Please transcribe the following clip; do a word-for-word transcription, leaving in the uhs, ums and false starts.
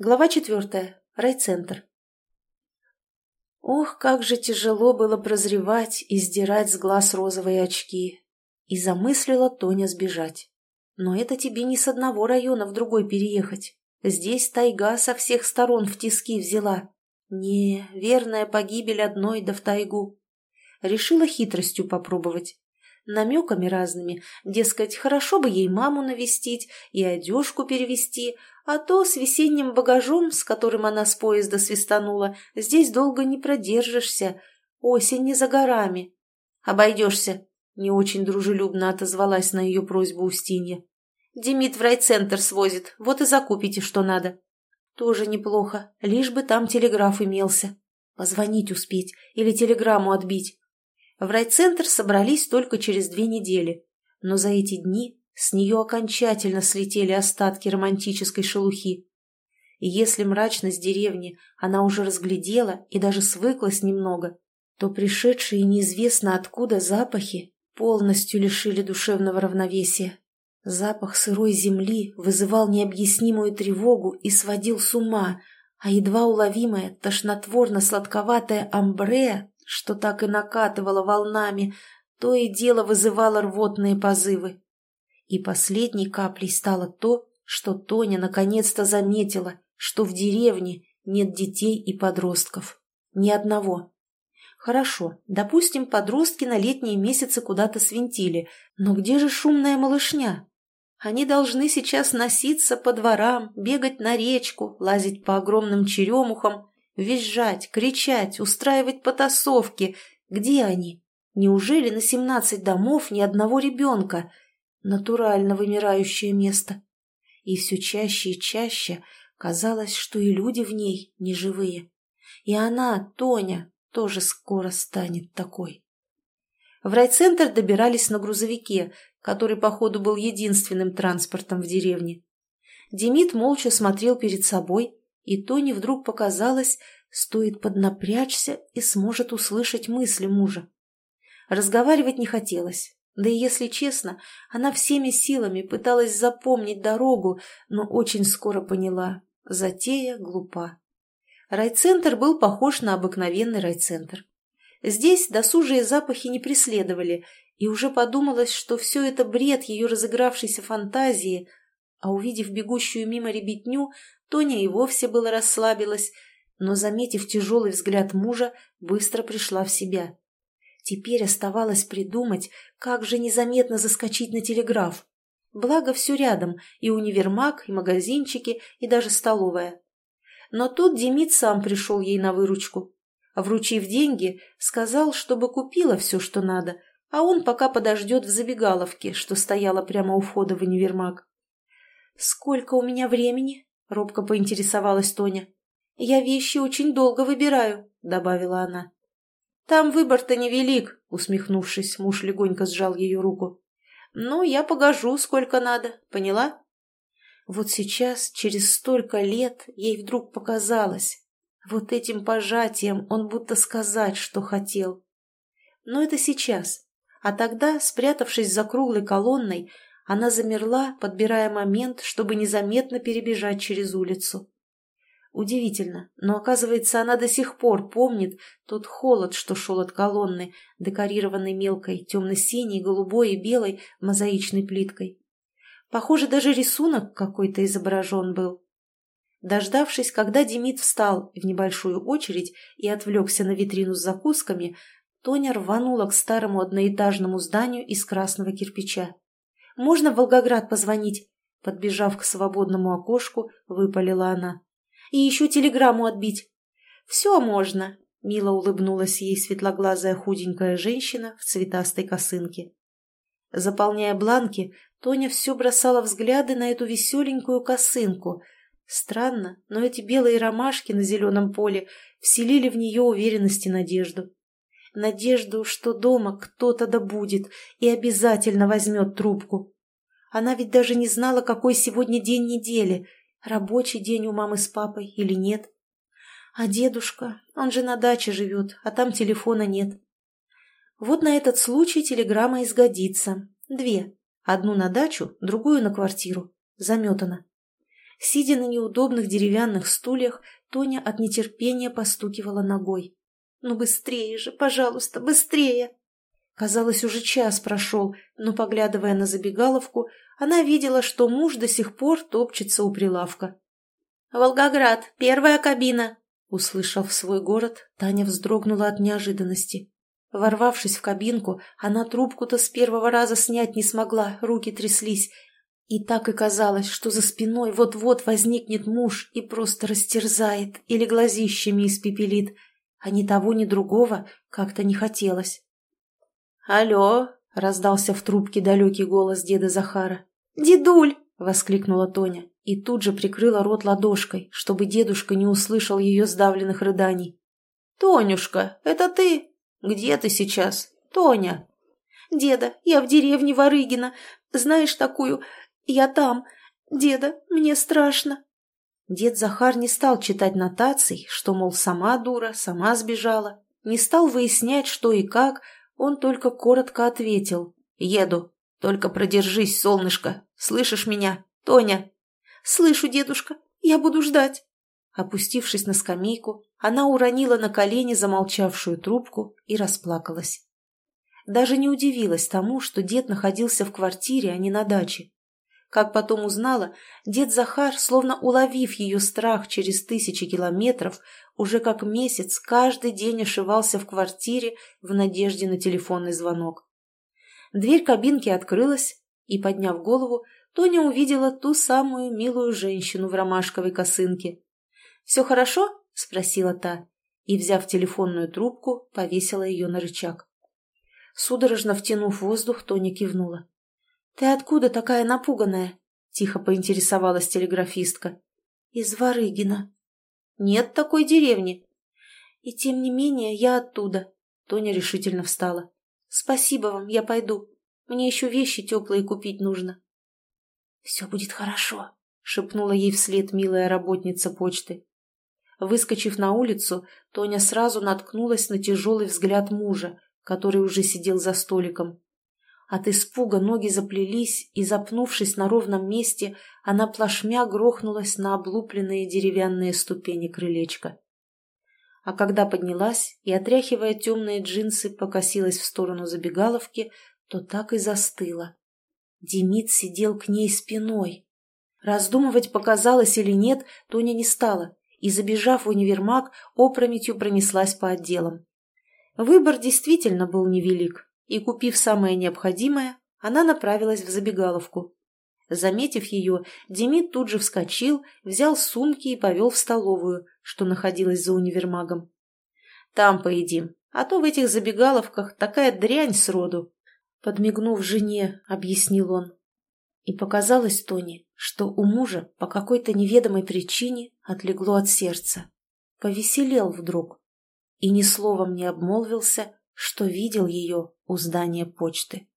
Глава четвертая. Райцентр. Ох, как же тяжело было прозревать и сдирать с глаз розовые очки. И замыслила Тоня сбежать. Но это тебе не с одного района в другой переехать. Здесь тайга со всех сторон в тиски взяла. Не, верная погибель одной да в тайгу. Решила хитростью попробовать. Намеками разными, дескать, хорошо бы ей маму навестить и одежку перевезти, а то с весенним багажом, с которым она с поезда свистанула, здесь долго не продержишься. Осень не за горами. Обойдешься, не очень дружелюбно отозвалась на ее просьбу Устинья. Демид в райцентр свозит, вот и закупите, что надо. Тоже неплохо, лишь бы там телеграф имелся. Позвонить успеть или телеграмму отбить. В райцентр собрались только через две недели, но за эти дни с нее окончательно слетели остатки романтической шелухи. И если мрачность деревни она уже разглядела и даже свыклась немного, то пришедшие неизвестно откуда запахи полностью лишили душевного равновесия. Запах сырой земли вызывал необъяснимую тревогу и сводил с ума, а едва уловимое тошнотворно-сладковатое амбре, что так и накатывало волнами, то и дело вызывало рвотные позывы. И последней каплей стало то, что Тоня наконец-то заметила, что в деревне нет детей и подростков. Ни одного. Хорошо, допустим, подростки на летние месяцы куда-то свинтили, но где же шумная малышня? Они должны сейчас носиться по дворам, бегать на речку, лазить по огромным черемухам, визжать, кричать, устраивать потасовки. Где они? Неужели на семнадцать домов ни одного ребенка? Натурально вымирающее место. И все чаще и чаще казалось, что и люди в ней неживые. И она, Тоня, тоже скоро станет такой. В райцентр добирались на грузовике, который, походу, был единственным транспортом в деревне. Демид молча смотрел перед собой, и Тоне вдруг показалось, стоит поднапрячься и сможет услышать мысли мужа. Разговаривать не хотелось, да и, если честно, она всеми силами пыталась запомнить дорогу, но очень скоро поняла – затея глупа. Райцентр был похож на обыкновенный райцентр. Здесь досужие запахи не преследовали, и уже подумалось, что все это бред ее разыгравшейся фантазии, а увидев бегущую мимо ребятню, Тоня и вовсе было расслабилась, но, заметив тяжелый взгляд мужа, быстро пришла в себя. Теперь оставалось придумать, как же незаметно заскочить на телеграф. Благо все рядом, и универмаг, и магазинчики, и даже столовая. Но тут Демид сам пришел ей на выручку. Вручив деньги, сказал, чтобы купила все, что надо, а он пока подождет в забегаловке, что стояла прямо у входа в универмаг. «Сколько у меня времени?» — робко поинтересовалась Тоня. «Я вещи очень долго выбираю», — добавила она. «Там выбор-то невелик», — усмехнувшись, муж легонько сжал ее руку. «Ну, я погожу, сколько надо, поняла?» Вот сейчас, через столько лет, ей вдруг показалось. Вот этим пожатием он будто сказать, что хотел. Но это сейчас. А тогда, спрятавшись за круглой колонной, она замерла, подбирая момент, чтобы незаметно перебежать через улицу. Удивительно, но, оказывается, она до сих пор помнит тот холод, что шел от колонны, декорированной мелкой, темно-синей, голубой и белой мозаичной плиткой. Похоже, даже рисунок какой-то изображен был. Дождавшись, когда Демид встал в небольшую очередь и отвлекся на витрину с закусками, Тоня рванула к старому одноэтажному зданию из красного кирпича. «Можно в Волгоград позвонить?» Подбежав к свободному окошку, выпалила она. «И еще телеграмму отбить». «Все можно», — мило улыбнулась ей светлоглазая худенькая женщина в цветастой косынке. Заполняя бланки, Тоня все бросала взгляды на эту веселенькую косынку. Странно, но эти белые ромашки на зеленом поле вселили в нее уверенность и надежду. Надежду, что дома кто-то да будет и обязательно возьмет трубку. Она ведь даже не знала, какой сегодня день недели, рабочий день у мамы с папой или нет. А дедушка, он же на даче живет, а там телефона нет. Вот на этот случай телеграмма изгодится. Две. Одну на дачу, другую на квартиру. Заметано. Сидя на неудобных деревянных стульях, Тоня от нетерпения постукивала ногой. «Ну быстрее же, пожалуйста, быстрее!» Казалось, уже час прошел, но, поглядывая на забегаловку, она видела, что муж до сих пор топчется у прилавка. «Волгоград, первая кабина!» Услышав свой город, Таня вздрогнула от неожиданности. Ворвавшись в кабинку, она трубку-то с первого раза снять не смогла, руки тряслись. И так и казалось, что за спиной вот-вот возникнет муж и просто растерзает или глазищами испепелит, а ни того, ни другого как-то не хотелось. «Алло!» — раздался в трубке далекий голос деда Захара. «Дедуль!» — воскликнула Тоня и тут же прикрыла рот ладошкой, чтобы дедушка не услышал ее сдавленных рыданий. «Тонюшка, это ты? Где ты сейчас? Тоня!» «Деда, я в деревне Ворыгина. Знаешь такую? Я там. Деда, мне страшно». Дед Захар не стал читать нотаций, что, мол, сама дура, сама сбежала. Не стал выяснять, что и как, он только коротко ответил. «Еду. Только продержись, солнышко. Слышишь меня, Тоня?» «Слышу, дедушка. Я буду ждать». Опустившись на скамейку, она уронила на колени замолчавшую трубку и расплакалась. Даже не удивилась тому, что дед находился в квартире, а не на даче. Как потом узнала, дед Захар, словно уловив ее страх через тысячи километров, уже как месяц каждый день ошивался в квартире в надежде на телефонный звонок. Дверь кабинки открылась, и, подняв голову, Тоня увидела ту самую милую женщину в ромашковой косынке. «Все хорошо?» – спросила та, и, взяв телефонную трубку, повесила ее на рычаг. Судорожно втянув воздух, Тоня кивнула. «Ты откуда такая напуганная?» – тихо поинтересовалась телеграфистка. «Из Ворыгина». «Нет такой деревни». «И тем не менее я оттуда», – Тоня решительно встала. «Спасибо вам, я пойду. Мне еще вещи теплые купить нужно». «Все будет хорошо», – шепнула ей вслед милая работница почты. Выскочив на улицу, Тоня сразу наткнулась на тяжелый взгляд мужа, который уже сидел за столиком. От испуга ноги заплелись, и, запнувшись на ровном месте, она плашмя грохнулась на облупленные деревянные ступени крылечка. А когда поднялась и, отряхивая темные джинсы, покосилась в сторону забегаловки, то так и застыла. Демид сидел к ней спиной. Раздумывать, показалось или нет, Тоня не стала, и, забежав в универмаг, опрометью пронеслась по отделам. Выбор действительно был невелик, и, купив самое необходимое, она направилась в забегаловку. Заметив ее, Демид тут же вскочил, взял сумки и повел в столовую, что находилась за универмагом. «Там поедим, а то в этих забегаловках такая дрянь сроду», — подмигнув жене, объяснил он. И показалось Тоне, что у мужа по какой-то неведомой причине отлегло от сердца. Повеселел вдруг и ни словом не обмолвился, что видел ее у здания почты.